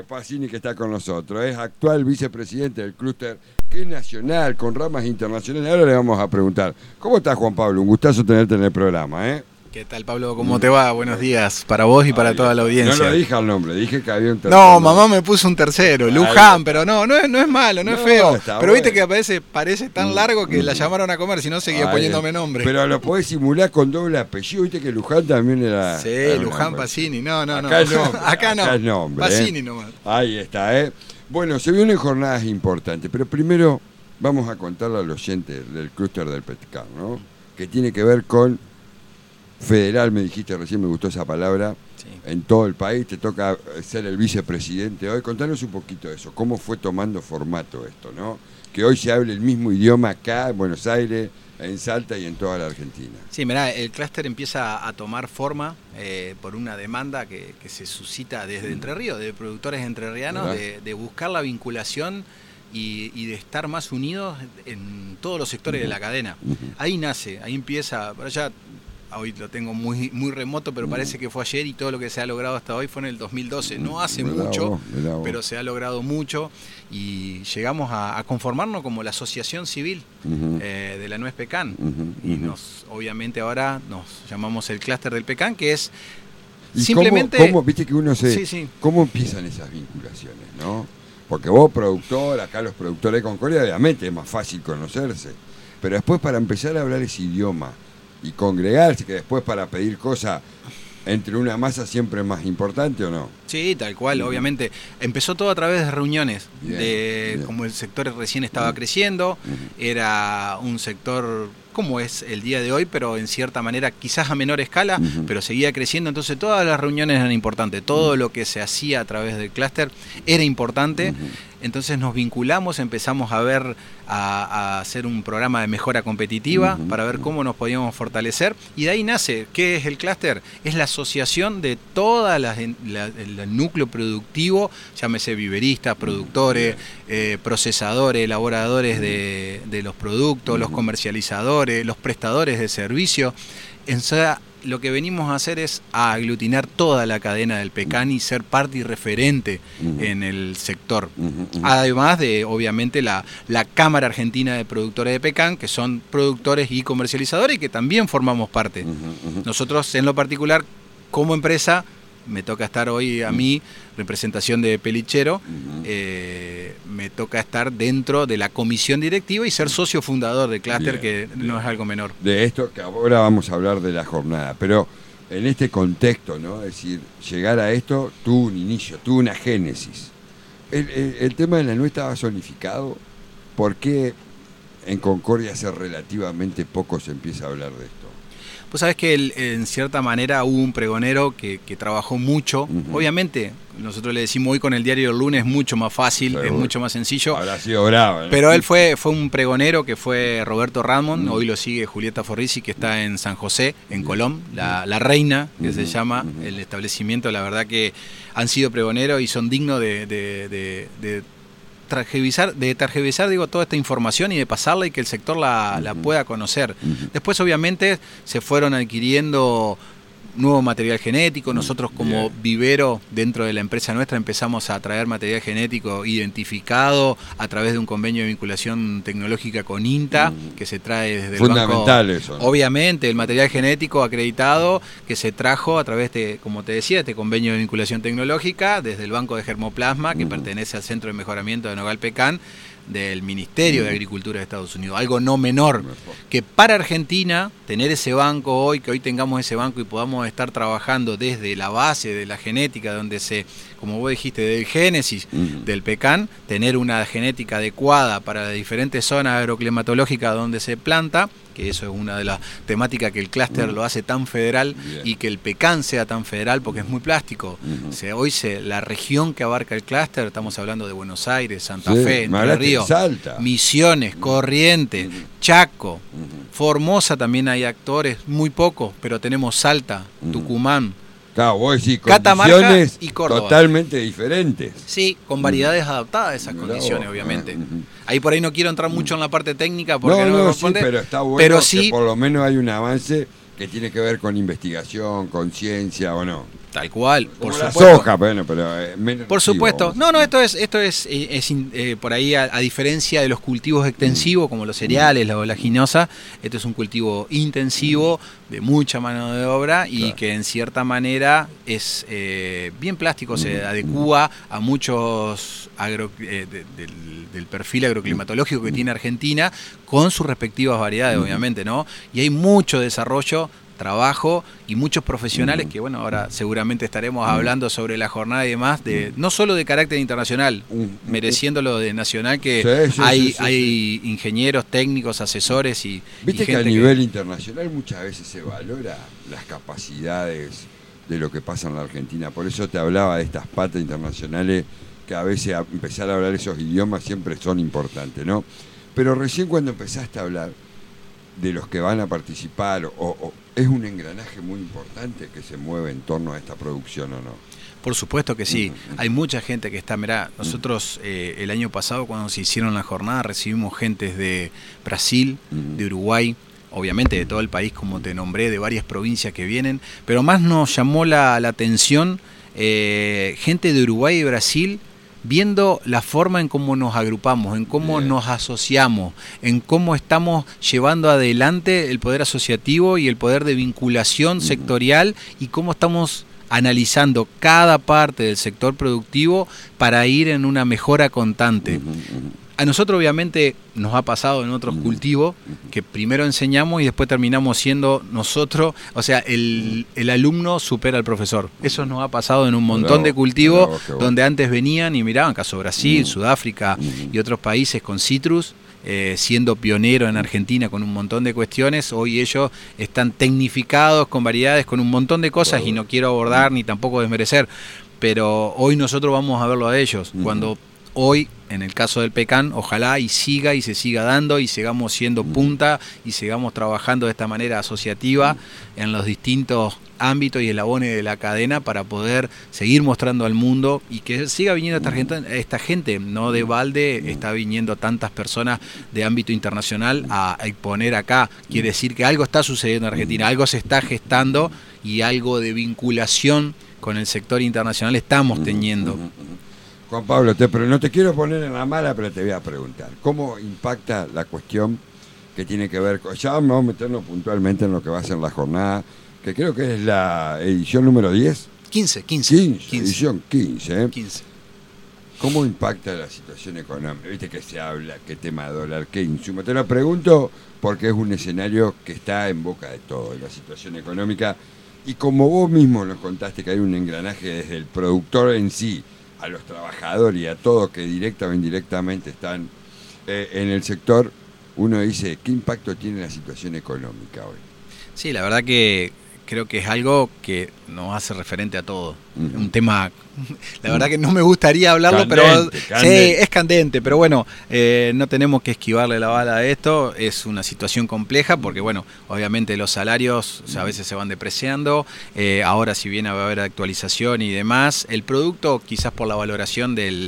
Pacini, que está con nosotros. Es actual vicepresidente del clúster, que es nacional, con ramas internacionales. Ahora le vamos a preguntar. ¿Cómo estás, Juan Pablo? Un gustazo tenerte en el programa, ¿eh? ¿Qué tal, Pablo? ¿Cómo te va? Buenos días para vos y para toda la audiencia. No lo dije al nombre, dije que había un tercero. No, mamá me puso un tercero, Luján, pero no es malo, no es feo. Pero viste que parece tan largo que la llamaron a comer, si no seguía poniéndome nombre. Pero lo podés simular con doble apellido, viste que Luján también era... Sí, Luján Pacini, no. Acá es nombre, acá es nombre, Pacini nomás. Ahí está, ¿eh? Bueno, se vienen jornadas importantes, pero primero vamos a contarle al oyente del clúster del Petcán, ¿no? Que tiene que ver con federal, me dijiste recién, me gustó esa palabra, sí. En todo el país, te toca ser el vicepresidente hoy. Contanos un poquito de eso, cómo fue tomando formato esto, ¿no? Que hoy se hable el mismo idioma acá, en Buenos Aires, en Salta y en toda la Argentina. Sí, mirá, el clúster empieza a tomar forma por una demanda que se suscita desde Entre Ríos, de productores entrerrianos, de buscar la vinculación y de estar más unidos en todos los sectores de la cadena. Ahí nace, ahí empieza, por allá... Hoy lo tengo muy remoto, pero parece que fue ayer, y todo lo que se ha logrado hasta hoy fue en el 2012. No hace mucho, pero se ha logrado mucho, y llegamos a conformarnos como la asociación civil de la Nuez Pecan. Y obviamente ahora nos llamamos el clúster del Pecan, que es simplemente... ¿Cómo viste que uno se... Sí. ¿Cómo empiezan esas vinculaciones, no? Porque vos, productor, acá los productores de Concordia, obviamente es más fácil conocerse. Pero después, para empezar a hablar ese idioma y congregarse, que después para pedir cosas entre una masa siempre es más importante, ¿o no? Sí, tal cual, obviamente. Empezó todo a través de reuniones, como el sector recién estaba creciendo, era un sector como es el día de hoy, pero en cierta manera quizás a menor escala, pero seguía creciendo, entonces todas las reuniones eran importantes, todo lo que se hacía a través del clúster era importante. Entonces nos vinculamos, empezamos a hacer un programa de mejora competitiva para ver cómo nos podíamos fortalecer, y de ahí nace, ¿qué es el clúster? Es la asociación de todas el núcleo productivo, llámese viveristas, productores, procesadores, elaboradores de los productos, los comercializadores, los prestadores de servicios. Lo que venimos a hacer es a aglutinar toda la cadena del Pecan y ser parte y referente en el sector. Además de, obviamente, la Cámara Argentina de Productores de Pecan, que son productores y comercializadores, y que también formamos parte. Nosotros, en lo particular, como empresa, me toca estar hoy a mí, representación de Pelichero, me toca estar dentro de la comisión directiva y ser socio fundador de clúster, que no es algo menor. De esto que ahora vamos a hablar de la jornada, pero en este contexto, ¿no? Es decir, llegar a esto tuvo un inicio, tuvo una génesis. El tema de la nuez estaba zonificado. ¿Por qué en Concordia hace relativamente poco se empieza a hablar de esto? Vos sabés que en cierta manera hubo un pregonero que trabajó mucho. Obviamente, nosotros le decimos hoy con el diario del lunes, es mucho más fácil, es mucho más sencillo. Habrá sido bravo, ¿no? Pero él fue un pregonero que fue Roberto Ramón, hoy lo sigue Julieta Forrisi, que está en San José, en Colón, la Reina, que se llama el establecimiento. La verdad que han sido pregoneros y son dignos de tergiversar toda esta información y de pasarla, y que el sector la pueda conocer. Después, obviamente, se fueron adquiriendo nuevo material genético. Nosotros, como vivero dentro de la empresa nuestra, empezamos a traer material genético identificado a través de un convenio de vinculación tecnológica con INTA, que se trae desde el banco. Fundamental eso, ¿no? Obviamente, el material genético acreditado que se trajo a través de, como te decía, este convenio de vinculación tecnológica desde el Banco de Germoplasma, que pertenece al Centro de Mejoramiento de Nogal Pecan, del Ministerio de Agricultura de Estados Unidos. Algo no menor, que para Argentina, tener ese banco hoy, que hoy tengamos ese banco y podamos estar trabajando desde la base de la genética, donde como vos dijiste, del génesis del Pecan, tener una genética adecuada para las diferentes zonas agroclimatológicas donde se planta, que eso es una de las temáticas que el clúster lo hace tan federal, y que el Pecan sea tan federal, porque es muy plástico. Hoy la región que abarca el clúster, estamos hablando de Buenos Aires, Santa Fe, Entre Ríos, Salta, Misiones, Corrientes, Chaco, Formosa también hay actores, muy pocos, pero tenemos Salta, Tucumán, claro, vos decís, Catamarca y Córdoba. Totalmente diferentes. Sí, con variedades adaptadas a esas condiciones, obviamente. Ahí por ahí no quiero entrar mucho en la parte técnica porque no me corresponde. Sí, pero está bueno, que por lo menos hay un avance que tiene que ver con investigación, con ciencia, ¿o no? Tal cual, por supuesto. Soja, bueno, pero menos por nocivo, supuesto. No, esto es por ahí, a diferencia de los cultivos extensivos, como los cereales, la oleaginosa, esto es un cultivo intensivo, de mucha mano de obra, y claro, que en cierta manera es bien plástico, se adecúa a muchos del perfil agroclimatológico que tiene Argentina, con sus respectivas variedades, obviamente, ¿no? Y hay mucho desarrollo, trabajo y muchos profesionales que, bueno, ahora seguramente estaremos hablando sobre la jornada y demás, no solo de carácter internacional, mereciéndolo de nacional, que hay ingenieros, técnicos, asesores y viste y que a gente nivel internacional muchas veces se valora las capacidades de lo que pasa en la Argentina. Por eso te hablaba de estas patas internacionales, que a veces empezar a hablar esos idiomas siempre son importantes, ¿no? Pero recién cuando empezaste a hablar de los que van a participar, es un engranaje muy importante que se mueve en torno a esta producción, ¿o no? Por supuesto que sí, hay mucha gente que está, mirá, nosotros el año pasado cuando se hicieron la jornada recibimos gentes de Brasil, de Uruguay, obviamente de todo el país, como te nombré, de varias provincias que vienen, pero más nos llamó la atención gente de Uruguay y Brasil, viendo la forma en cómo nos agrupamos, en cómo nos asociamos, en cómo estamos llevando adelante el poder asociativo y el poder de vinculación sectorial, y cómo estamos analizando cada parte del sector productivo para ir en una mejora constante. A nosotros obviamente nos ha pasado en otros cultivos que primero enseñamos y después terminamos siendo nosotros, o sea, el alumno supera al profesor. Eso nos ha pasado en un montón de cultivos donde antes venían y miraban, caso Brasil, Sudáfrica y otros países con citrus, siendo pionero en Argentina con un montón de cuestiones. Hoy ellos están tecnificados con variedades, con un montón de cosas, y no quiero abordar ni tampoco desmerecer, pero hoy nosotros vamos a verlo a ellos, cuando hoy, en el caso del pecan, ojalá y se siga dando y sigamos siendo punta y sigamos trabajando de esta manera asociativa en los distintos ámbitos y eslabones de la cadena para poder seguir mostrando al mundo y que siga viniendo esta gente. No de balde está viniendo tantas personas de ámbito internacional a exponer acá. Quiere decir que algo está sucediendo en Argentina, algo se está gestando y algo de vinculación con el sector internacional estamos teniendo. Juan Pablo, pero no te quiero poner en la mala, pero te voy a preguntar, ¿cómo impacta la cuestión que tiene que ver con, ya vamos a meternos puntualmente en lo que va a ser la jornada, que creo que es la edición número 10? 15. Edición 15, ¿eh? 15. ¿Cómo impacta la situación económica? Viste que se habla, qué tema dólar, qué insumo. Te lo pregunto porque es un escenario que está en boca de todo, la situación económica, y como vos mismo nos contaste que hay un engranaje desde el productor en sí, a los trabajadores y a todos que directa o indirectamente están en el sector, uno dice, ¿qué impacto tiene la situación económica hoy? Sí, la verdad que creo que es algo que nos hace referente a todo. Un tema, la verdad que no me gustaría hablarlo, pero sí, es candente, pero bueno, no tenemos que esquivarle la bala a esto. Es una situación compleja porque, bueno, obviamente los salarios a veces se van depreciando, ahora si bien va a haber actualización y demás, el producto quizás por la valoración el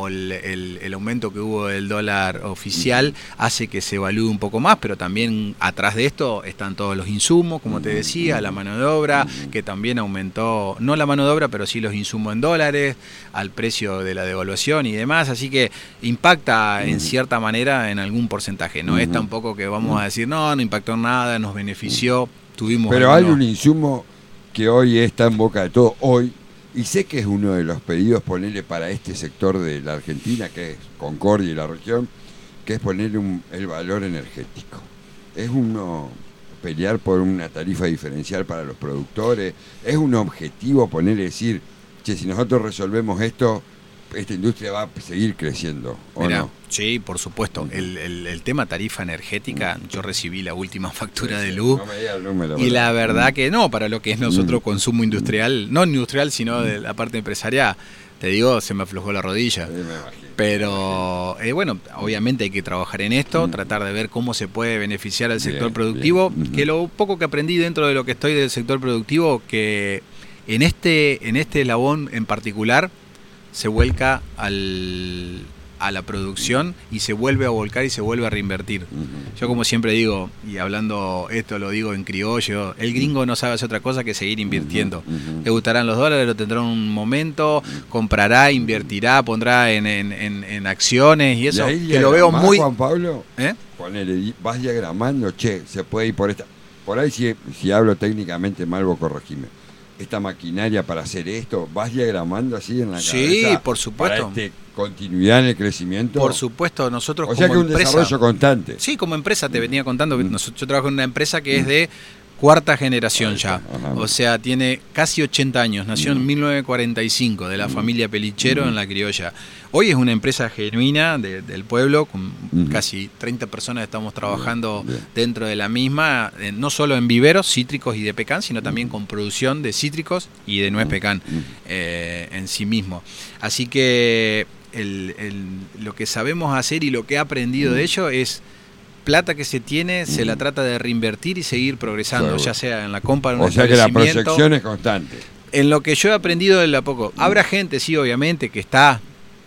aumento que hubo del dólar oficial hace que se evalúe un poco más, pero también atrás de esto están todos los insumos, como te decía, la mano de obra, que también aumentó, no la mano de obra, pero sí los insumos en dólares, al precio de la devaluación y demás, así que impacta en cierta manera en algún porcentaje, no es tampoco que vamos a decir, no impactó en nada, nos benefició, tuvimos... Pero hay un insumo que hoy está en boca de todo, hoy, y sé que es uno de los pedidos ponerle para este sector de la Argentina, que es Concordia y la región, que es ponerle el valor energético. Es uno pelear por una tarifa diferencial para los productores, es un objetivo ponerle decir, che, si nosotros resolvemos esto, esta industria va a seguir creciendo, ¿o Mirá, no? Sí, por supuesto. El tema tarifa energética, yo recibí la última factura de luz, no me diga el número, y la verdad que no, para lo que es nosotros consumo industrial, no industrial, sino de la parte empresarial, te digo, se me aflojó la rodilla. Sí, me imagino. Pero bueno, obviamente hay que trabajar en esto, tratar de ver cómo se puede beneficiar al sector productivo, que lo poco que aprendí dentro de lo que estoy del sector productivo, que en este eslabón en particular se vuelca a a la producción y se vuelve a volcar y se vuelve a reinvertir. Yo como siempre digo, y hablando esto lo digo en criollo, el gringo no sabe hacer otra cosa que seguir invirtiendo. Le gustarán los dólares, lo tendrá un momento, comprará, invertirá, pondrá en acciones y eso, y que lo veo muy... Juan Pablo, ponele, vas diagramando, se puede ir por esta... Por ahí si hablo técnicamente mal, vos corregime. Esta maquinaria para hacer esto, ¿vas diagramando así en la cabeza? Sí, por supuesto. Para continuidad en el crecimiento. Por supuesto, nosotros o sea como que un empresa, desarrollo constante. Sí, como empresa te venía contando, yo trabajo en una empresa que es de cuarta generación ya. O sea, tiene casi 80 años, nació en 1945 de la familia Pelichero en La Criolla. Hoy es una empresa genuina del pueblo, con casi 30 personas estamos trabajando dentro de la misma, no solo en viveros cítricos y de pecan, sino también con producción de cítricos y de nuez pecan en sí mismo. Así que lo que sabemos hacer y lo que he aprendido de ello es plata que se tiene, se la trata de reinvertir y seguir progresando, ya sea en la compra de un establecimiento. O sea que la proyección es constante. En lo que yo he aprendido de a poco. Habrá gente, sí, obviamente, que está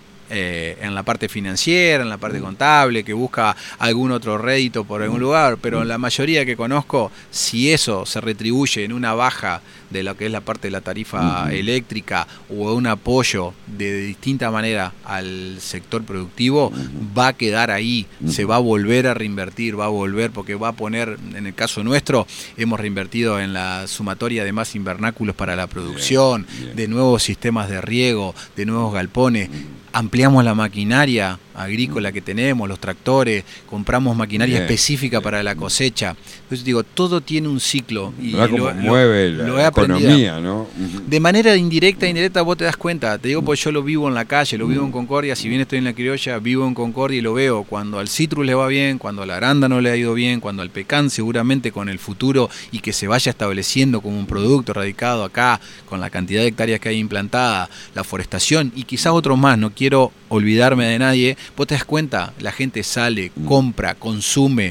en la parte financiera, en la parte contable, que busca algún otro rédito por algún lugar, pero en la mayoría que conozco, si eso se retribuye en una baja de lo que es la parte de la tarifa eléctrica o un apoyo de distinta manera al sector productivo, va a quedar ahí, se va a volver a reinvertir, va a volver porque va a poner, en el caso nuestro, hemos reinvertido en la sumatoria de más invernáculos para la producción, de nuevos sistemas de riego, de nuevos galpones. Ampliamos la maquinaria agrícola que tenemos, los tractores, compramos maquinaria específica para la cosecha. Entonces digo, todo tiene un ciclo y lo mueve la economía, ¿no? De manera indirecta vos te das cuenta. Te digo, pues yo lo vivo en la calle, lo vivo en Concordia, si bien estoy en La Criolla, vivo en Concordia y lo veo cuando al citrus le va bien, cuando al arándano le ha ido bien, cuando al pecan seguramente con el futuro y que se vaya estableciendo como un producto radicado acá, con la cantidad de hectáreas que hay implantada, la forestación y quizás otro más, no quiero olvidarme de nadie. Vos te das cuenta, la gente sale, compra, consume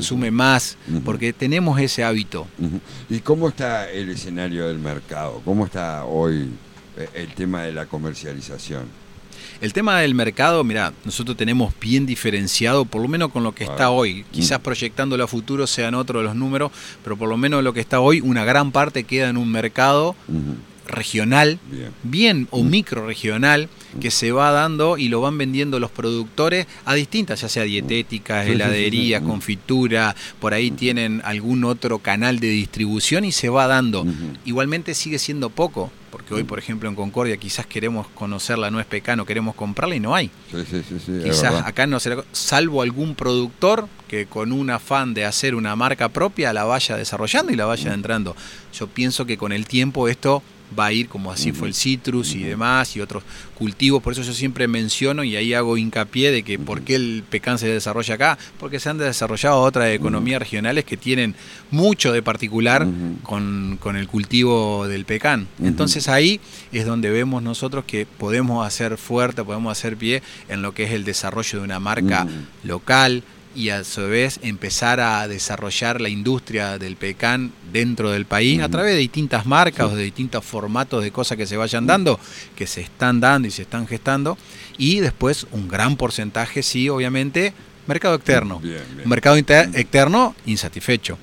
más, porque tenemos ese hábito. ¿Y cómo está el escenario del mercado? ¿Cómo está hoy el tema de la comercialización? El tema del mercado, mirá, nosotros tenemos bien diferenciado, por lo menos con lo que está hoy. Quizás proyectándolo a futuro sean otros los números, pero por lo menos lo que está hoy, una gran parte queda en un mercado regional, bien o micro regional, que se va dando y lo van vendiendo los productores a distintas, ya sea dietéticas, heladerías, confitura, por ahí tienen algún otro canal de distribución y se va dando. Igualmente sigue siendo poco, porque hoy, por ejemplo, en Concordia quizás queremos conocer la nuez pecan, queremos comprarla y no hay. Quizás acá no será, salvo algún productor que con un afán de hacer una marca propia la vaya desarrollando y la vaya entrando. Yo pienso que con el tiempo esto va a ir como así fue el citrus y demás y otros cultivos, por eso yo siempre menciono y ahí hago hincapié de que por qué el pecan se desarrolla acá, porque se han desarrollado otras economías regionales que tienen mucho de particular con el cultivo del pecan. Entonces ahí es donde vemos nosotros que podemos hacer fuerte, podemos hacer pie en lo que es el desarrollo de una marca local, y a su vez empezar a desarrollar la industria del pecan dentro del país a través de distintas marcas o de distintos formatos de cosas que se vayan dando, que se están dando y se están gestando, y después un gran porcentaje, sí, obviamente, mercado externo. Mercado externo insatisfecho.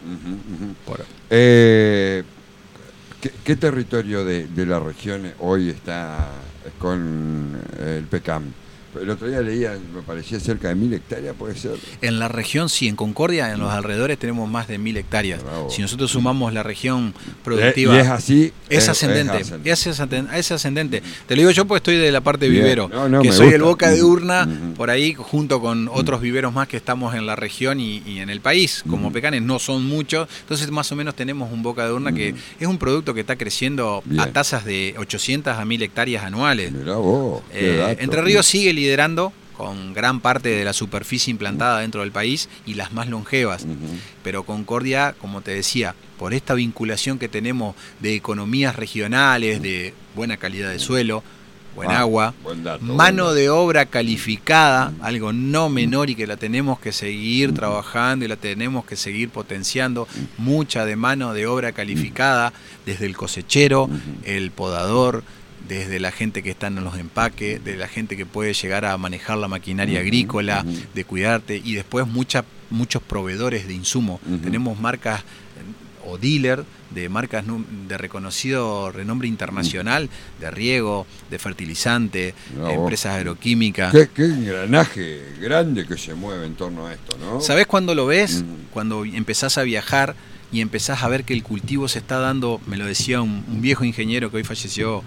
¿Qué territorio de la región hoy está con el pecan? El otro día leía, me parecía cerca de 1000 hectáreas, ¿puede ser? En la región, sí, en Concordia, en los alrededores tenemos más de 1000 hectáreas. Bravo. Si nosotros sumamos la región productiva... ¿Y es así? Es ascendente. Es ascendente. Te lo digo yo porque estoy de la parte de vivero, que soy el boca de urna, por ahí, junto con otros viveros más que estamos en la región y en el país. Como pecanes no son muchos, entonces más o menos tenemos un boca de urna que es un producto que está creciendo a tasas de 800 a 1000 hectáreas anuales. Mirá vos, Entre Ríos sigue liderando con gran parte de la superficie implantada dentro del país y las más longevas. Pero Concordia, como te decía, por esta vinculación que tenemos de economías regionales, de buena calidad de suelo, buen agua, mano de obra calificada, algo no menor y que la tenemos que seguir trabajando y la tenemos que seguir potenciando, mucha de mano de obra calificada, desde el cosechero, el podador, desde la gente que está en los empaques, de la gente que puede llegar a manejar la maquinaria agrícola, de cuidarte, y después muchos proveedores de insumos. Tenemos marcas o dealer de marcas de reconocido renombre internacional, de riego, de fertilizante, empresas agroquímicas. Qué engranaje grande que se mueve en torno a esto, ¿no? ¿Sabés cuándo lo ves? Cuando empezás a viajar y empezás a ver que el cultivo se está dando, me lo decía un viejo ingeniero que hoy falleció,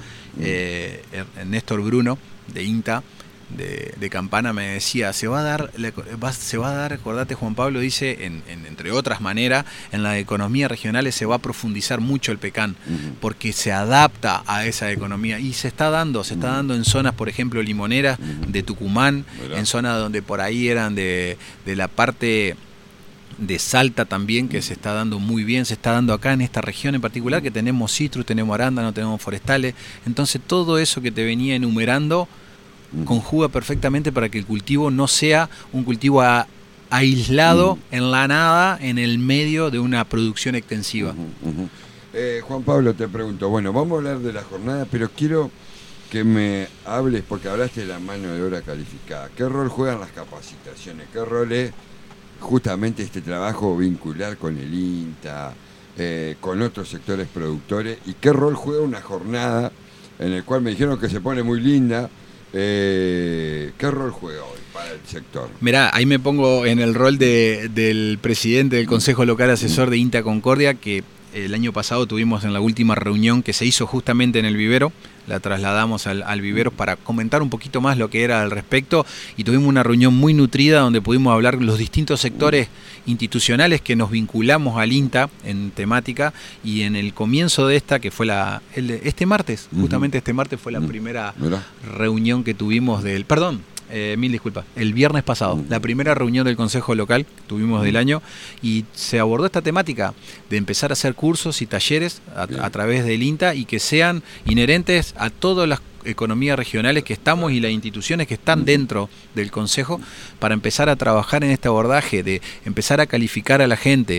Néstor Bruno, de INTA, de Campana, me decía, se va a dar, acordate, Juan Pablo, dice, entre otras maneras, en las economías regionales se va a profundizar mucho el pecan, porque se adapta a esa economía, y se está dando en zonas, por ejemplo, limoneras de Tucumán, en zonas donde por ahí eran de la parte de Salta también, que se está dando muy bien, se está dando acá en esta región en particular, que tenemos citrus, tenemos arándano, tenemos forestales. Entonces todo eso que te venía enumerando conjuga perfectamente para que el cultivo no sea un cultivo aislado en la nada, en el medio de una producción extensiva. Juan Pablo, te pregunto, bueno, vamos a hablar de la jornada, pero quiero que me hables, porque hablaste de la mano de obra calificada. ¿Qué rol juegan las capacitaciones? ¿Qué rol es justamente este trabajo vincular con el INTA, con otros sectores productores? ¿Y qué rol juega una jornada en el cual me dijeron que se pone muy linda? ¿Qué rol juega hoy para el sector? Mirá, ahí me pongo en el rol del presidente del Consejo Local Asesor de INTA Concordia, que el año pasado tuvimos en la última reunión que se hizo justamente en el vivero. La trasladamos al vivero para comentar un poquito más lo que era al respecto, y tuvimos una reunión muy nutrida donde pudimos hablar los distintos sectores institucionales que nos vinculamos al INTA en temática, y en el comienzo de esta, que fue este martes, justamente este martes fue la primera reunión que tuvimos mil disculpas, el viernes pasado, la primera reunión del Consejo Local que tuvimos del año, y se abordó esta temática de empezar a hacer cursos y talleres a través del INTA, y que sean inherentes a todas las economías regionales que estamos y las instituciones que están dentro del Consejo, para empezar a trabajar en este abordaje de empezar a calificar a la gente.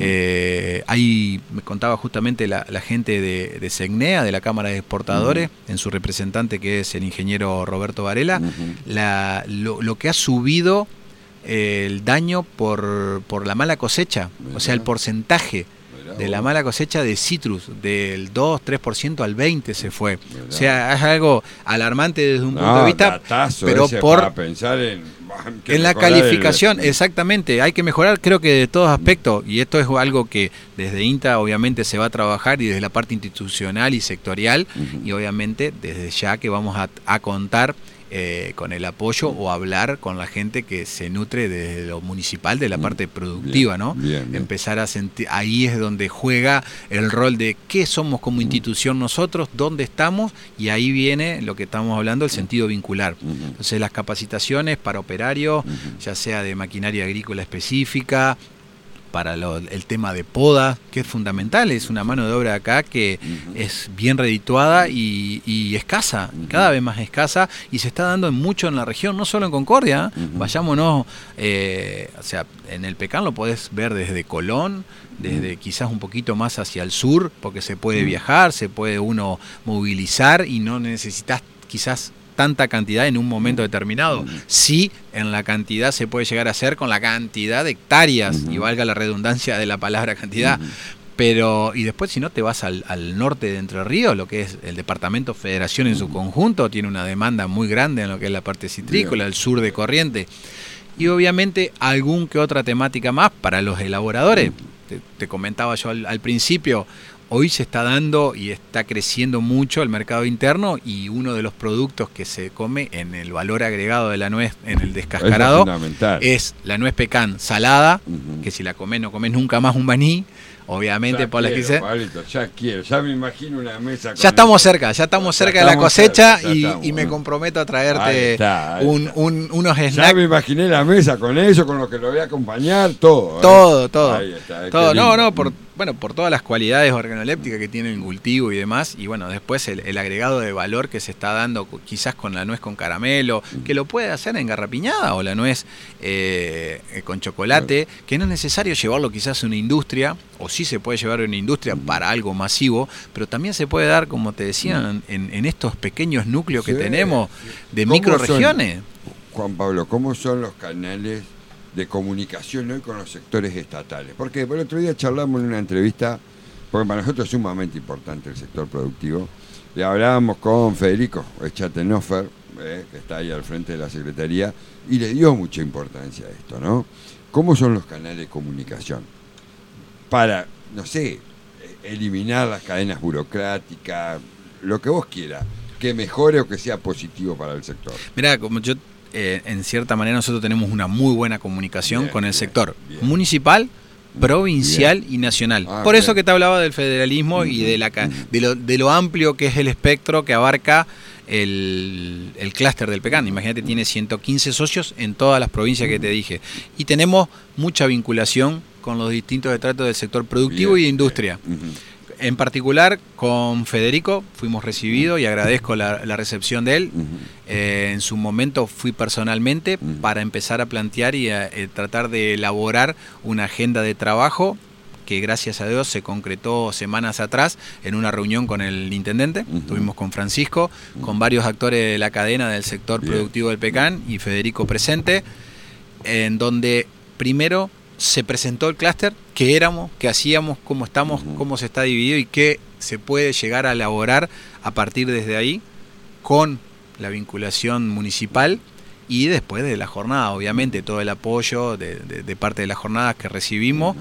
Ahí me contaba justamente la gente de SEGNEA, de la Cámara de Exportadores, en su representante, que es el ingeniero Roberto Varela, lo que ha subido el daño por la mala cosecha, o sea, el porcentaje de la mala cosecha de citrus, del 2-3% al 20% se fue. O sea, es algo alarmante desde un punto de vista, pero para pensar en la calificación, exactamente, hay que mejorar, creo que de todos aspectos, y esto es algo que desde INTA obviamente se va a trabajar, y desde la parte institucional y sectorial, y obviamente desde ya que vamos a contar con el apoyo o hablar con la gente que se nutre desde lo municipal, de la parte productiva, ¿no? Bien. Empezar a sentir, ahí es donde juega el rol de qué somos como institución nosotros, dónde estamos, y ahí viene lo que estamos hablando, el sentido vincular. Entonces las capacitaciones para operarios, ya sea de maquinaria agrícola específica, para el tema de poda, que es fundamental, es una mano de obra acá que es bien redituada y escasa, cada vez más escasa, y se está dando mucho en la región, no solo en Concordia. Vayámonos, o sea, en el pecan lo podés ver desde Colón, desde quizás un poquito más hacia el sur, porque se puede viajar, se puede uno movilizar y no necesitas quizás tanta cantidad en un momento determinado. Sí, en la cantidad se puede llegar a hacer con la cantidad de hectáreas, y valga la redundancia de la palabra cantidad, pero y después si no te vas al norte de Entre Ríos, lo que es el departamento Federación en su conjunto, tiene una demanda muy grande en lo que es la parte citrícola, el sur de Corrientes, y obviamente algún que otra temática más para los elaboradores. Te comentaba yo al principio, hoy se está dando y está creciendo mucho el mercado interno, y uno de los productos que se come en el valor agregado de la nuez, en el descascarado, es la nuez pecan salada, que si la comes no comes nunca más un maní, obviamente ya por la que se... Pablito, ya me imagino una mesa con ya estamos cerca de la cosecha, y me comprometo a traerte unos snacks. Ya me imaginé la mesa con eso, con lo que lo voy a acompañar, todo. Todo. Ahí está, todo. Por todas las cualidades organolépticas que tiene el cultivo y demás, y bueno, después el agregado de valor que se está dando quizás con la nuez con caramelo, que lo puede hacer en garrapiñada, o la nuez con chocolate, que no es necesario llevarlo quizás a una industria, o sí se puede llevar a una industria para algo masivo, pero también se puede dar, como te decía, en estos pequeños núcleos que tenemos de microrregiones. Juan Pablo, ¿cómo son los canales de comunicación hoy con los sectores estatales? Porque el otro día charlamos en una entrevista, porque para nosotros es sumamente importante el sector productivo, y hablábamos con Federico Schattenhofer, que está ahí al frente de la Secretaría, y le dio mucha importancia a esto, ¿no? ¿Cómo son los canales de comunicación? Para, no sé, eliminar las cadenas burocráticas, lo que vos quieras, que mejore o que sea positivo para el sector. Mirá, como yo, en cierta manera nosotros tenemos una muy buena comunicación con el sector municipal, provincial y nacional. Por eso que te hablaba del federalismo y de lo amplio que es el espectro que abarca el clúster del Pecan. Imagínate, tiene 115 socios en todas las provincias que te dije. Y tenemos mucha vinculación con los distintos estratos del sector productivo y de industria. En particular, con Federico fuimos recibidos y agradezco la recepción de él. En su momento fui personalmente para empezar a plantear y a tratar de elaborar una agenda de trabajo que gracias a Dios se concretó semanas atrás en una reunión con el intendente. Estuvimos con Francisco, con varios actores de la cadena del sector productivo del Pecan y Federico presente, en donde primero se presentó el clúster, qué éramos, qué hacíamos, cómo estamos, cómo se está dividido y qué se puede llegar a elaborar a partir desde ahí con la vinculación municipal y después de la jornada, obviamente, todo el apoyo de parte de las jornadas que recibimos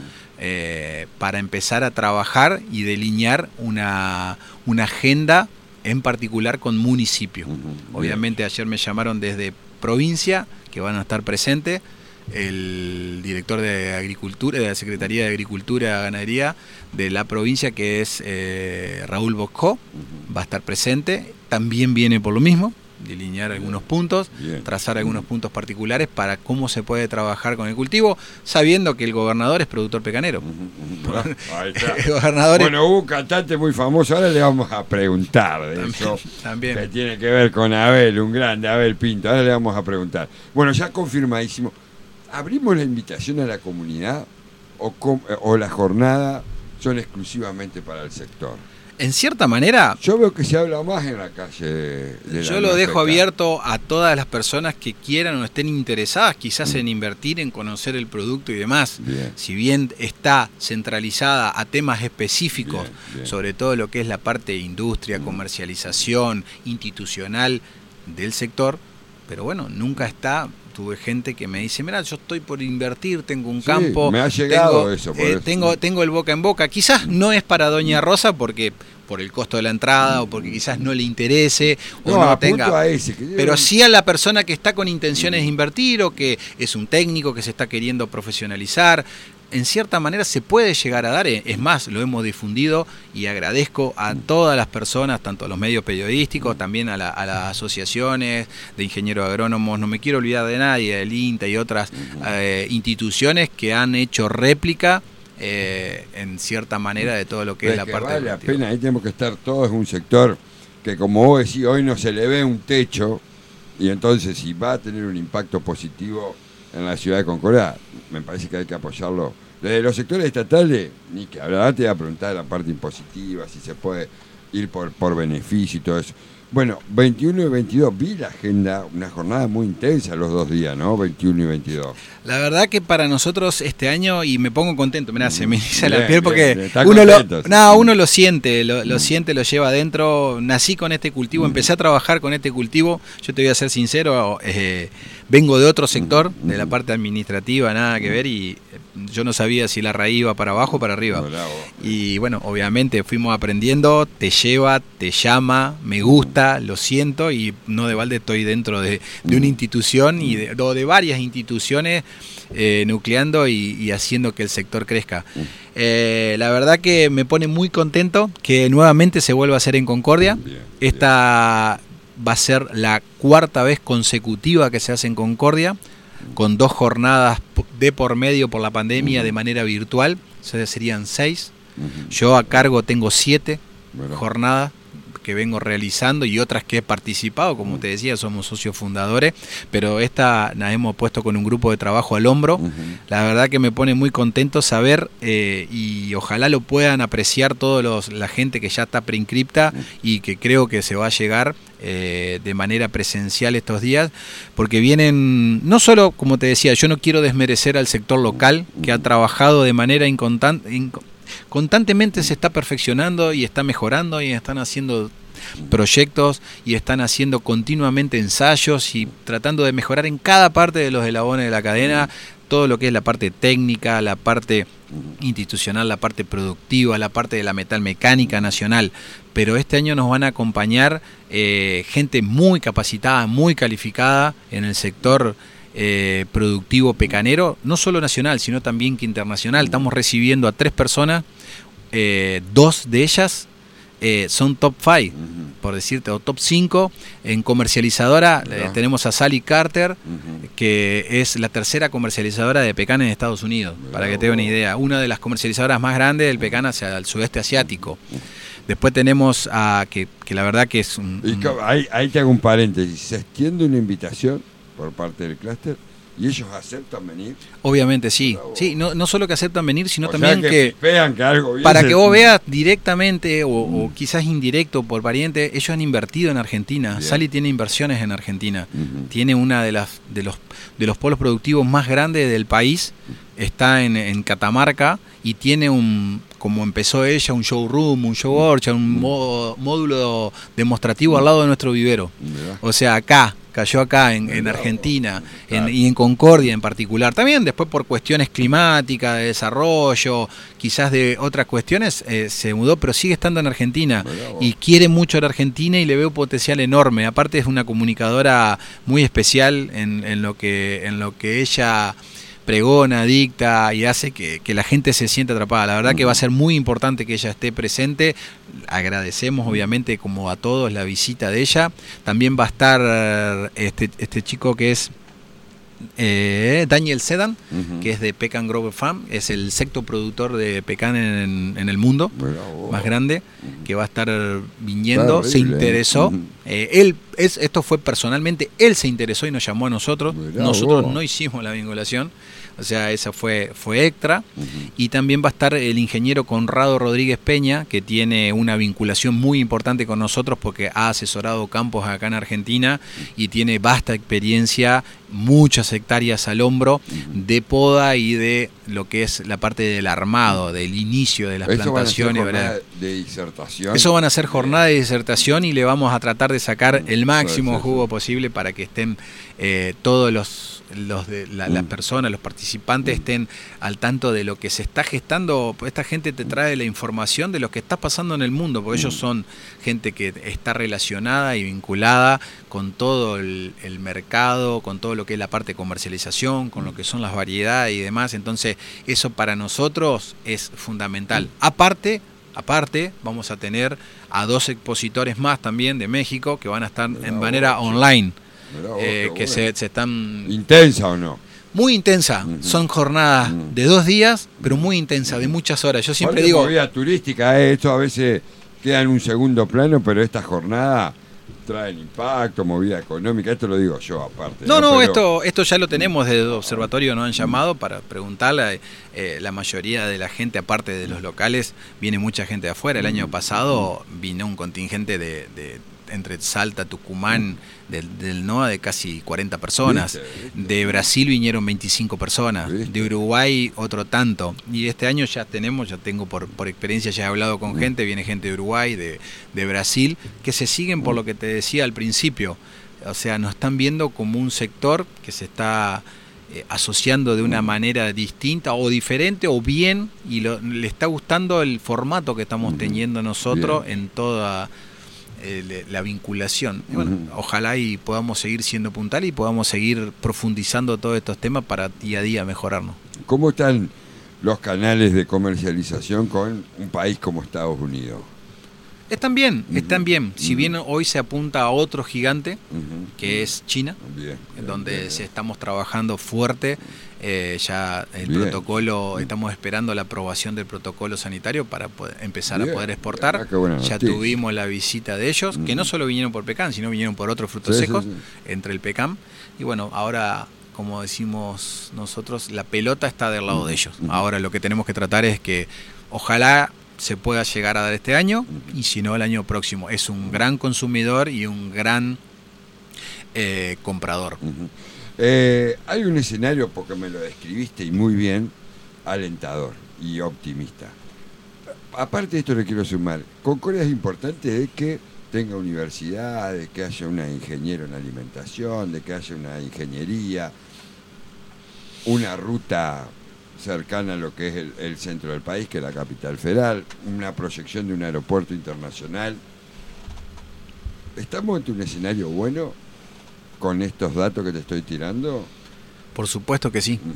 para empezar a trabajar y delinear una agenda en particular con municipios. Obviamente ayer me llamaron desde provincia, que van a estar presentes, el director de Agricultura, de la Secretaría de Agricultura y Ganadería de la provincia, que es Raúl Boscó, va a estar presente, también viene por lo mismo, delinear algunos puntos, trazar algunos puntos particulares para cómo se puede trabajar con el cultivo, sabiendo que el gobernador es productor pecanero. Ahí está. El gobernador hubo un cantante muy famoso, ahora le vamos a preguntar de eso, que tiene que ver con Abel, un grande, Abel Pinto, ahora le vamos a preguntar. Bueno, ya confirmadísimo. ¿Abrimos la invitación a la comunidad o la jornada son exclusivamente para el sector? En cierta manera, yo veo que se habla más en la calle. Yo lo dejo abierto a todas las personas que quieran o estén interesadas quizás en invertir, en conocer el producto y demás. Si bien está centralizada a temas específicos, sobre todo lo que es la parte de industria, comercialización, institucional del sector, pero bueno, nunca está. Tuve gente que me dice, mira, yo estoy por invertir, tengo un campo, me ha llegado eso, tengo el boca en boca. Quizás no es para Doña Rosa porque por el costo de la entrada o porque quizás no le interese o no tenga, pero sí a la persona que está con intenciones de invertir o que es un técnico que se está queriendo profesionalizar. En cierta manera se puede llegar a dar, es más, lo hemos difundido y agradezco a todas las personas, tanto a los medios periodísticos, también a las asociaciones de ingenieros agrónomos, no me quiero olvidar de nadie, del INTA y otras instituciones que han hecho réplica en cierta manera de todo lo que es la parte vale la pena, ahí tenemos que estar todos en un sector que, como vos decís, hoy no se le ve un techo y entonces si va a tener un impacto positivo en la ciudad de Concordia, me parece que hay que apoyarlo. Desde los sectores estatales, ni que hablar, te voy a preguntar la parte impositiva, si se puede ir por beneficio y todo eso. Bueno, 21 y 22, vi la agenda, una jornada muy intensa los 2 días, ¿no? 21 y 22. La verdad que para nosotros este año, y me pongo contento, mirá, se me eriza la piel porque uno lo siente, lo siente, lo lleva adentro. Nací con este cultivo, empecé a trabajar con este cultivo, yo te voy a ser sincero, vengo de otro sector, de la parte administrativa, nada que ver, y yo no sabía si la raíz iba para abajo o para arriba. Y bueno, obviamente fuimos aprendiendo, te lleva, te llama, me gusta, lo siento, y no de balde estoy dentro de una institución y de varias instituciones nucleando y haciendo que el sector crezca. La verdad que me pone muy contento que nuevamente se vuelva a hacer en Concordia. Esta va a ser la 4ª vez consecutiva que se hace en Concordia, con 2 jornadas de por medio por la pandemia de manera virtual, o sea, serían 6. Yo a cargo tengo 7 jornadas que vengo realizando y otras que he participado, como te decía, somos socios fundadores, pero esta la hemos puesto con un grupo de trabajo al hombro. La verdad que me pone muy contento saber y ojalá lo puedan apreciar todos la gente que ya está preinscripta y que creo que se va a llegar de manera presencial estos días, porque vienen, no solo, como te decía, yo no quiero desmerecer al sector local que ha trabajado de manera constantemente, se está perfeccionando y está mejorando y están haciendo proyectos y están haciendo continuamente ensayos y tratando de mejorar en cada parte de los eslabones de la cadena todo lo que es la parte técnica, la parte institucional, la parte productiva, la parte de la metalmecánica nacional. Pero este año nos van a acompañar gente muy capacitada, muy calificada en el sector productivo pecanero, no solo nacional, sino también que internacional. Estamos recibiendo a 3 personas, 2 de ellas son top 5, por decirte, o top 5 en comercializadora. Tenemos a Sally Carter, que es la tercera comercializadora de pecan en Estados Unidos, para que te dé una idea, una de las comercializadoras más grandes del pecan hacia el sudeste asiático. Después tenemos a que la verdad que es ahí te hago un paréntesis. Se extiende una invitación por parte del clúster y ellos aceptan venir. Obviamente sí, sí, no solo que aceptan venir, sino también que vean que algo para que vos veas directamente o quizás indirecto por pariente, ellos han invertido en Argentina. Sally tiene inversiones en Argentina, tiene una de los polos productivos más grandes del país, está en Catamarca y tiene como empezó ella, un showroom, un show orchard, un módulo demostrativo al lado de nuestro vivero. O sea, cayó acá en Argentina y en Concordia en particular. También después por cuestiones climáticas, de desarrollo, quizás de otras cuestiones, se mudó, pero sigue estando en Argentina y quiere mucho a la Argentina y le veo potencial enorme. Aparte es una comunicadora muy especial en lo que ella pregona, dicta y hace que la gente se sienta atrapada. La verdad que va a ser muy importante que ella esté presente. Agradecemos obviamente como a todos la visita de ella. También va a estar este chico que es Daniel Sedan, que es de Pecan Grover Farm, es el sexto productor de pecan en el mundo, más grande, que va a estar viniendo. Se interesó, esto fue personalmente, él se interesó y nos llamó a nosotros. Nosotros no hicimos la vinculación, o sea, esa fue extra. Y también va a estar el ingeniero Conrado Rodríguez Peña, que tiene una vinculación muy importante con nosotros porque ha asesorado campos acá en Argentina y tiene vasta experiencia, muchas hectáreas al hombro de poda y de lo que es la parte del armado, del inicio de las plantaciones. De disertación. Eso van a ser jornadas de disertación y le vamos a tratar de sacar el máximo jugo posible para que estén todos las personas, los participantes estén al tanto de lo que se está gestando. Esta gente te trae la información de lo que está pasando en el mundo, porque ellos son gente que está relacionada y vinculada con todo el mercado, con todo lo que es la parte de comercialización, con lo que son las variedades y demás. Entonces eso para nosotros es fundamental. Aparte vamos a tener a 2 expositores más también de México que van a estar en manera online. Que se están... ¿Intensa o no? Muy intensa. Son jornadas de 2 días, pero muy intensa, de muchas horas. Yo siempre digo... movida turística, esto a veces queda en un segundo plano, pero esta jornada traen impacto, movida económica, esto lo digo yo aparte. No, esto ya lo tenemos desde el observatorio, nos han llamado para preguntarle. La mayoría de la gente, aparte de los locales, viene mucha gente de afuera. El año pasado vino un contingente de entre Salta, Tucumán, del NOA de casi 40 personas. De Brasil vinieron 25 personas. De Uruguay otro tanto. Y este año ya tengo por experiencia, ya he hablado con gente, viene gente de Uruguay, de Brasil, que se siguen por lo que te decía al principio. O sea, nos están viendo como un sector que se está asociando de una manera distinta o diferente o bien, y le está gustando el formato que estamos teniendo nosotros en toda la vinculación. Y bueno, ojalá y podamos seguir siendo puntuales y podamos seguir profundizando todos estos temas para día a día mejorarnos. ¿Cómo están los canales de comercialización con un país como Estados Unidos? Están bien, están bien. Si bien hoy se apunta a otro gigante, que es China, donde estamos trabajando fuerte. Ya el protocolo, estamos esperando la aprobación del protocolo sanitario para empezar a poder exportar. Ya tuvimos la visita de ellos, que no solo vinieron por pecan, sino vinieron por otros frutos secos, entre el pecan. Y bueno, ahora, como decimos nosotros, la pelota está del lado de ellos. Ahora lo que tenemos que tratar es que ojalá se pueda llegar a dar este año, y si no el año próximo. Es un gran consumidor y un gran comprador. Hay un escenario, porque me lo describiste y muy bien, alentador y optimista. Aparte de esto le quiero sumar, Concordia es importante de que tenga universidad, de que haya una ingeniero en alimentación, de que haya una ingeniería, una ruta cercana a lo que es el centro del país, que es la capital federal, una proyección de un aeropuerto internacional. ¿Estamos ante un escenario bueno con estos datos que te estoy tirando? Por supuesto que sí.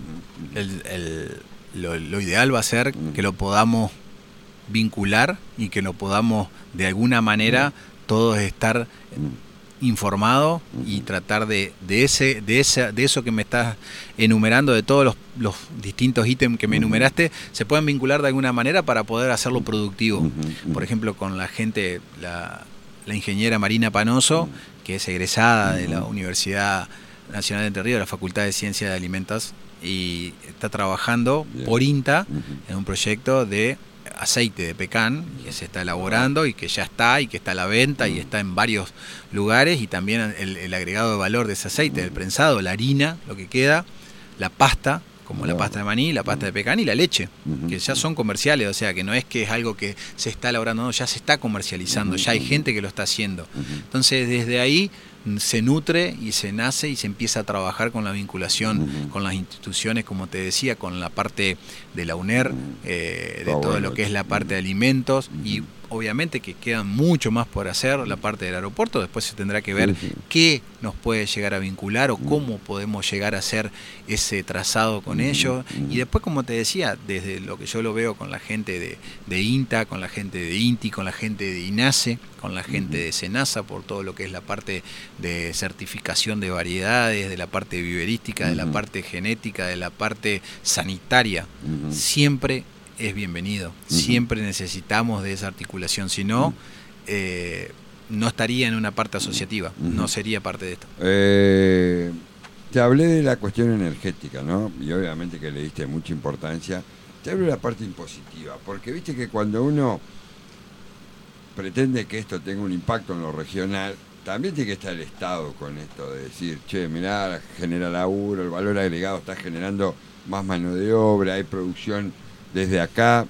Lo ideal va a ser que lo podamos vincular y que lo podamos de alguna manera todos estar informados y tratar de eso que me estás enumerando, de todos los distintos ítems que me enumeraste, se puedan vincular de alguna manera para poder hacerlo productivo. Por ejemplo, con la gente, la ingeniera Marina Panoso, que es egresada de la Universidad Nacional de Entre Ríos, de la Facultad de Ciencias de Alimentos, y está trabajando por INTA en un proyecto de aceite de pecan que se está elaborando y que ya está, y que está a la venta y está en varios lugares, y también el agregado de valor de ese aceite, el prensado, la harina, lo que queda, la pasta, como la pasta de maní, la pasta de pecan y la leche, que ya son comerciales, o sea que no es que es algo que se está elaborando, no, ya se está comercializando, ya hay gente que lo está haciendo. Entonces desde ahí se nutre y se nace y se empieza a trabajar con la vinculación con las instituciones, como te decía, con la parte de la UNER, de todo lo que es la parte de alimentos, y obviamente que quedan mucho más por hacer, la parte del aeropuerto. Después se tendrá que ver qué nos puede llegar a vincular o cómo podemos llegar a hacer ese trazado con ellos. Y después, como te decía, desde lo que yo lo veo con la gente de INTA, con la gente de INTI, con la gente de INASE, con la gente de SENASA, por todo lo que es la parte de certificación de variedades, de la parte viverística, de la parte genética, de la parte sanitaria. Siempre es bienvenido. Siempre necesitamos de esa articulación, si no, no estaría en una parte asociativa, no sería parte de esto. Te hablé de la cuestión energética, ¿no? Y obviamente que le diste mucha importancia. Te hablo de la parte impositiva, porque viste que cuando uno pretende que esto tenga un impacto en lo regional, también tiene que estar el Estado con esto de decir, che, mirá, genera laburo, el valor agregado está generando más mano de obra, hay producción desde acá.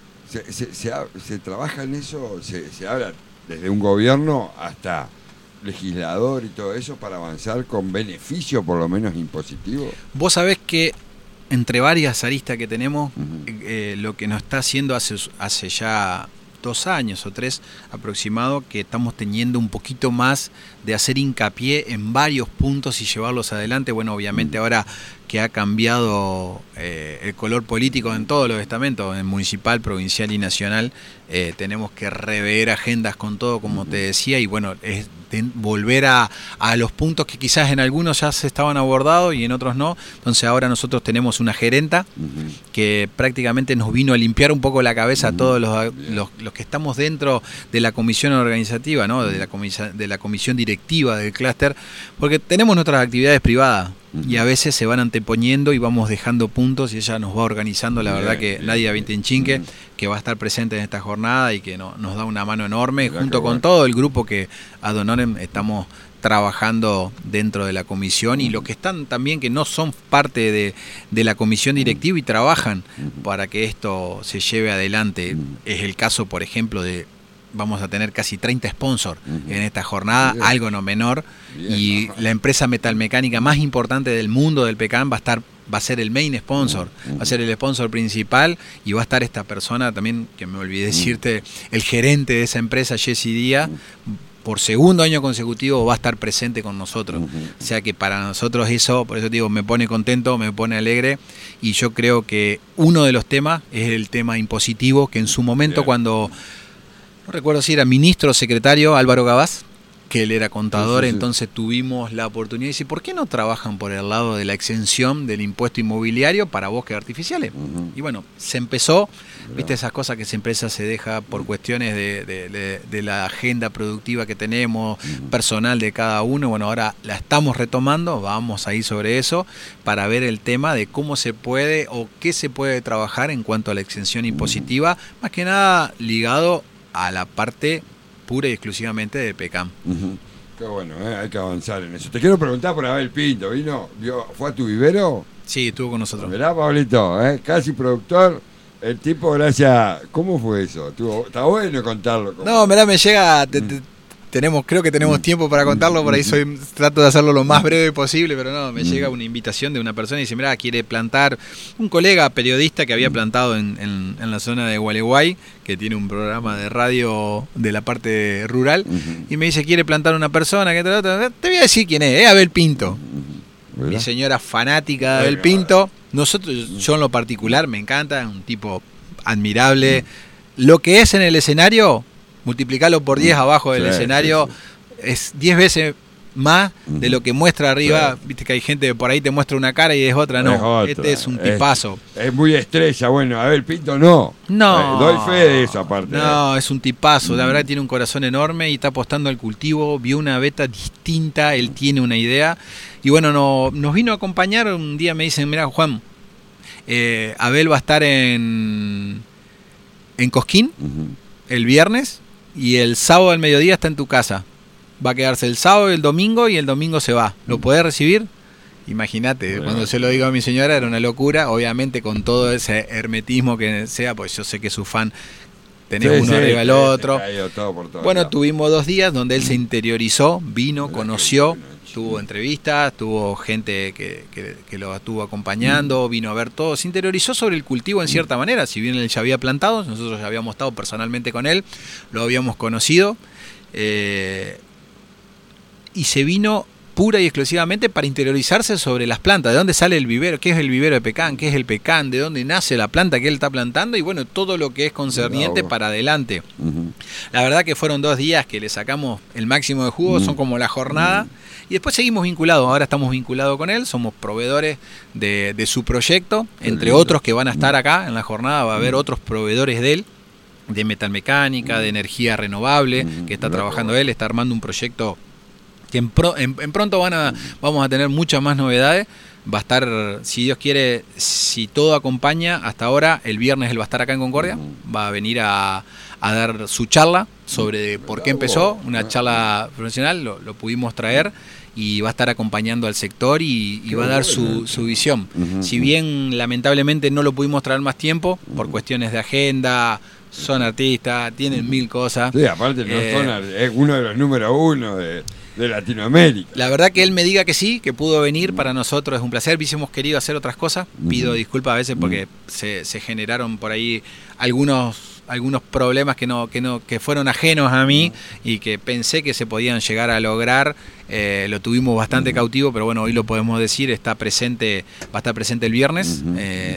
Se trabaja en eso, se habla desde un gobierno hasta legislador y todo eso para avanzar con beneficio por lo menos impositivo. Vos sabés que entre varias aristas que tenemos, lo que nos está haciendo hace ya 2 años o 3 aproximado, que estamos teniendo un poquito más de hacer hincapié en varios puntos y llevarlos adelante. Bueno, obviamente ahora que ha cambiado el color político en todos los estamentos, en municipal, provincial y nacional, tenemos que rever agendas con todo, como te decía, y bueno, es volver a los puntos que quizás en algunos ya se estaban abordados y en otros no. Entonces ahora nosotros tenemos una gerenta que prácticamente nos vino a limpiar un poco la cabeza a todos los que estamos dentro de la comisión organizativa, ¿no? de la comisión directiva del clúster, porque tenemos nuestras actividades privadas y a veces se van anteponiendo y vamos dejando puntos, y ella nos va organizando. La verdad que Nadia Vintenchinque, que va a estar presente en esta jornada y que nos da una mano enorme, junto con todo el grupo que ad honorem estamos trabajando dentro de la comisión, y los que están también, que no son parte de la comisión directiva y trabajan para que esto se lleve adelante. Es el caso, por ejemplo, vamos a tener casi 30 sponsors en esta jornada, algo no menor, y la empresa metalmecánica más importante del mundo del pecan va a ser el main sponsor, va a ser el sponsor principal, y va a estar esta persona también, que me olvidé decirte, el gerente de esa empresa, Jesse Díaz, por segundo año consecutivo va a estar presente con nosotros. O sea que para nosotros eso, por eso digo, me pone contento, me pone alegre, y yo creo que uno de los temas es el tema impositivo, que en su momento cuando no recuerdo si era ministro o secretario, Álvaro Gabás, que él era contador, sí. Entonces tuvimos la oportunidad de decir, ¿por qué no trabajan por el lado de la exención del impuesto inmobiliario para bosques artificiales? Y bueno, se empezó, viste esas cosas que esa empresa se deja por cuestiones de la agenda productiva que tenemos, personal de cada uno. Bueno, ahora la estamos retomando, vamos a ir sobre eso para ver el tema de cómo se puede o qué se puede trabajar en cuanto a la exención impositiva, más que nada ligado a la parte pura y exclusivamente de PECAM. Qué bueno, hay que avanzar en eso. Te quiero preguntar por Abel Pinto, ¿fue a tu vivero? Sí, estuvo con nosotros. Mirá, Pablito, casi productor, el tipo, gracias. ¿Cómo fue eso? Está bueno contarlo. No, mirá, me llega, creo que tenemos tiempo para contarlo, por ahí trato de hacerlo lo más breve posible, pero no, me llega una invitación de una persona y dice, mirá, quiere plantar, un colega periodista que había plantado en la zona de Gualeguay, que tiene un programa de radio de la parte rural, y me dice, quiere plantar una persona, te voy a decir quién es Abel Pinto. Mi señora fanática de Abel Pinto, yo en lo particular me encanta, es un tipo admirable, lo que es en el escenario, multiplicarlo por 10 abajo del escenario, es 10 veces más de lo que muestra arriba. Viste que hay gente que por ahí te muestra una cara y es otra, no. Este es un tipazo. Es muy estrella, bueno, Abel Pinto no. Doy fe de eso aparte. No, es un tipazo, la verdad tiene un corazón enorme y está apostando al cultivo, vio una beta distinta, él tiene una idea. Y bueno, nos vino a acompañar, un día me dicen, mirá Juan, Abel va a estar en Cosquín el viernes, y el sábado al mediodía está en tu casa. Va a quedarse el sábado y el domingo se va. ¿Lo podés recibir? Imagínate, cuando se lo digo a mi señora era una locura, obviamente con todo ese hermetismo que sea, pues yo sé que su fan, tenés uno arriba del otro. Bueno, tuvimos 2 días donde él se interiorizó, vino, conoció, tuvo entrevistas, tuvo gente que lo estuvo acompañando, vino a ver todo, se interiorizó sobre el cultivo en cierta manera, si bien él ya había plantado, nosotros ya habíamos estado personalmente con él, lo habíamos conocido, y se vino pura y exclusivamente para interiorizarse sobre las plantas, de dónde sale el vivero, qué es el vivero de pecan, qué es el pecan, de dónde nace la planta que él está plantando y bueno, todo lo que es concerniente para adelante. La verdad que fueron 2 días que le sacamos el máximo de jugo, son como la jornada y después seguimos vinculados, ahora estamos vinculados con él, somos proveedores de su proyecto, entre otros que van a estar acá en la jornada, va a haber otros proveedores de él, de metalmecánica, de energía renovable, que está trabajando él, está armando un proyecto que en pronto vamos a tener muchas más novedades. Va a estar, si Dios quiere, si todo acompaña, hasta ahora, el viernes él va a estar acá en Concordia, va a venir a dar su charla sobre por qué empezó, una charla profesional, lo pudimos traer y va a estar acompañando al sector y va a dar su visión. Si bien lamentablemente no lo pudimos traer más tiempo, por cuestiones de agenda, son artistas, tienen 1000 cosas. Sí, aparte es uno de los número 1 de Latinoamérica. La verdad que él me diga que sí, que pudo venir, para nosotros es un placer. Hubiésemos querido hacer otras cosas. Pido disculpas a veces porque se generaron por ahí algunos problemas que fueron ajenos a mí y que pensé que se podían llegar a lograr. Lo tuvimos bastante cautivo, pero bueno, hoy lo podemos decir, va a estar presente el viernes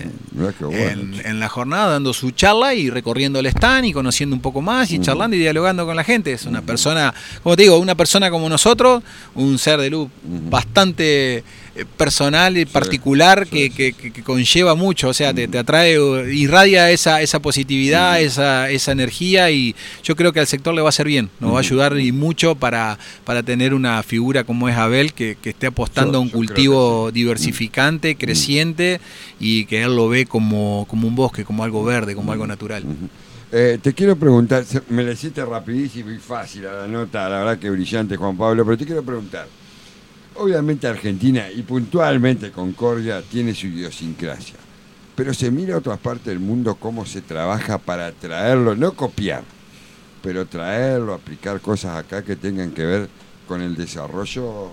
en la jornada, dando su charla y recorriendo el stand y conociendo un poco más y charlando y dialogando con la gente. Es una persona, como te digo, una persona como nosotros, un ser de luz bastante personal y particular que conlleva mucho, o sea, te atrae, irradia esa positividad, esa energía y yo creo que al sector le va a hacer bien, nos va a ayudar y mucho para tener una figura como es Abel, que esté apostando a un cultivo diversificante, creciente y que él lo ve como un bosque, como algo verde, como algo natural. Te quiero preguntar, me la hiciste rapidísimo y fácil a la nota, la verdad que brillante Juan Pablo, pero te quiero preguntar, obviamente Argentina y puntualmente Concordia tiene su idiosincrasia, pero se mira a otras partes del mundo cómo se trabaja para traerlo, no copiar, pero traerlo, aplicar cosas acá que tengan que ver con el desarrollo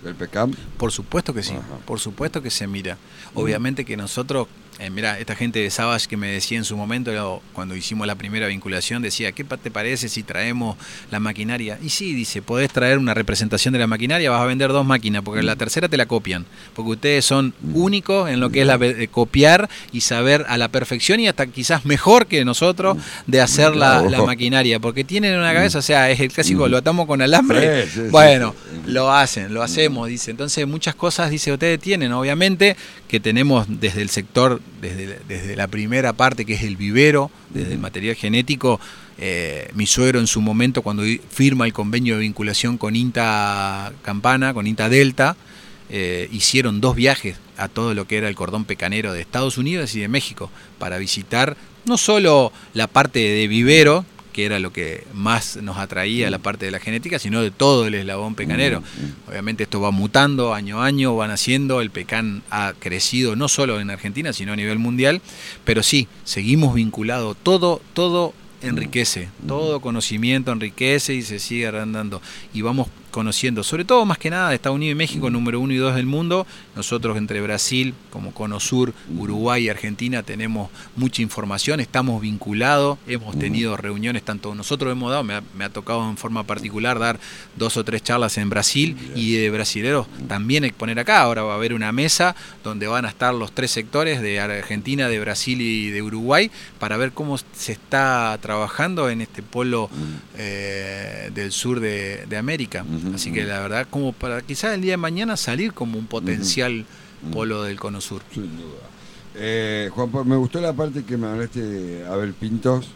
del PECAM? Por supuesto que sí, por supuesto que se mira. Obviamente que nosotros, mirá, esta gente de Savage que me decía en su momento, cuando hicimos la primera vinculación, decía, ¿qué te parece si traemos la maquinaria? Y sí, dice, podés traer una representación de la maquinaria, vas a vender 2 máquinas, porque la tercera te la copian, porque ustedes son únicos en lo que es copiar y saber a la perfección y hasta quizás mejor que nosotros de hacer la maquinaria, porque tienen una cabeza, o sea, es el clásico, lo atamos con alambre, bueno, lo hacemos, dice. Entonces muchas cosas, dice, ustedes tienen, obviamente, que tenemos desde el sector, desde la primera parte que es el vivero, desde el material genético. Mi suegro en su momento, cuando firma el convenio de vinculación con INTA Campana, con INTA Delta, hicieron 2 viajes a todo lo que era el cordón pecanero de Estados Unidos y de México para visitar no solo la parte de vivero, que era lo que más nos atraía, la parte de la genética, sino de todo el eslabón pecanero. Obviamente esto va mutando año a año, van haciendo, el pecan ha crecido no solo en Argentina, sino a nivel mundial, pero sí, seguimos vinculados, todo enriquece, todo conocimiento enriquece y se sigue andando, y vamos conociendo, sobre todo más que nada de Estados Unidos y México, número 1 y 2 del mundo. Nosotros entre Brasil, como Conosur, Uruguay y Argentina tenemos mucha información, estamos vinculados, hemos tenido reuniones, tanto nosotros hemos dado, me ha tocado en forma particular dar 2 o 3 charlas en Brasil y de brasileros también exponer acá. Ahora va a haber una mesa donde van a estar los 3 sectores de Argentina, de Brasil y de Uruguay para ver cómo se está trabajando en este polo del sur de América. Así que la verdad, como para quizás el día de mañana salir como un potencial polo del Cono Sur. Sin duda. Juan, me gustó la parte que me hablaste de Abel Pintos,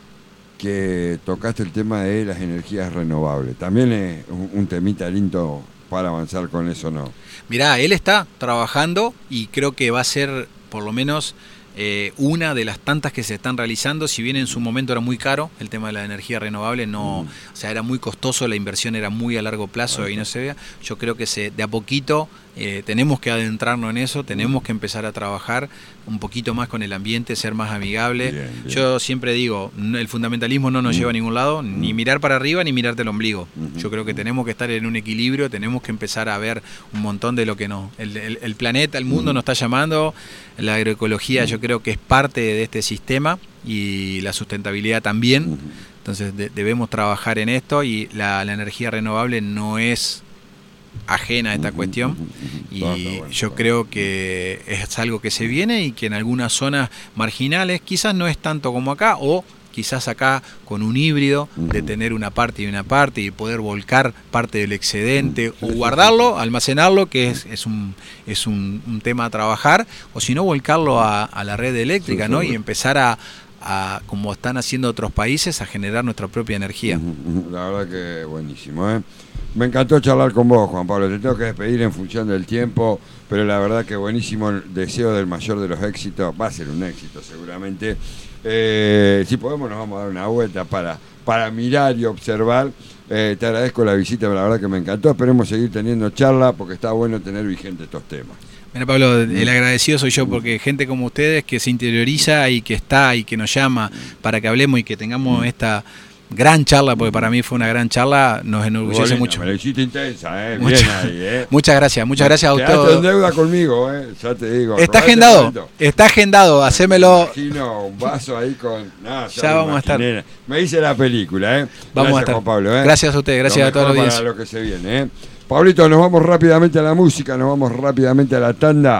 que tocaste el tema de las energías renovables. También es un temita lindo para avanzar con eso, ¿no? Mirá, él está trabajando y creo que va a ser por lo menos una de las tantas que se están realizando. Si bien en su momento era muy caro el tema de la energía renovable, o sea, era muy costoso, la inversión era muy a largo plazo y no se vea. Yo creo que de a poquito tenemos que adentrarnos en eso, tenemos que empezar a trabajar un poquito más con el ambiente, ser más amigable. Bien. Yo siempre digo, el fundamentalismo no nos lleva a ningún lado, ni mirar para arriba ni mirarte el ombligo. Yo creo que tenemos que estar en un equilibrio, tenemos que empezar a ver un montón de lo que el planeta, el mundo nos está llamando. La agroecología yo creo que es parte de este sistema y la sustentabilidad también. Entonces debemos trabajar en esto, y la energía renovable no es ajena a esta cuestión, y yo creo que es algo que se viene y que en algunas zonas marginales quizás no es tanto como acá, o quizás acá con un híbrido de tener una parte y poder volcar parte del excedente o guardarlo, almacenarlo, que es un tema a trabajar, o si no volcarlo a la red eléctrica, ¿no? Y empezar a como están haciendo otros países, a generar nuestra propia energía. La verdad que buenísimo, ¿eh? Me encantó charlar con vos, Juan Pablo. Te tengo que despedir en función del tiempo, pero la verdad que buenísimo. Deseo del mayor de los éxitos. Va a ser un éxito seguramente. Si podemos nos vamos a dar una vuelta para mirar y observar. Te agradezco la visita, la verdad que me encantó. Esperemos seguir teniendo charla, porque está bueno tener vigente estos temas. Mira, Pablo, el agradecido soy yo, porque gente como ustedes que se interioriza y que está y que nos llama para que hablemos y que tengamos esta gran charla, porque para mí fue una gran charla, nos enorgullece mucho. Me la hiciste intensa, bien ahí, Muchas gracias a ustedes. Quedaste en deuda conmigo, ya te digo. Está agendado, hacémelo. Imagino un vaso ahí con... No, ya vamos a estar. Me hice la película, Vamos a estar. Juan Pablo, Gracias a ustedes, gracias a todos los días. Para lo que se viene, Pablito, nos vamos rápidamente a la música, nos vamos rápidamente a la tanda.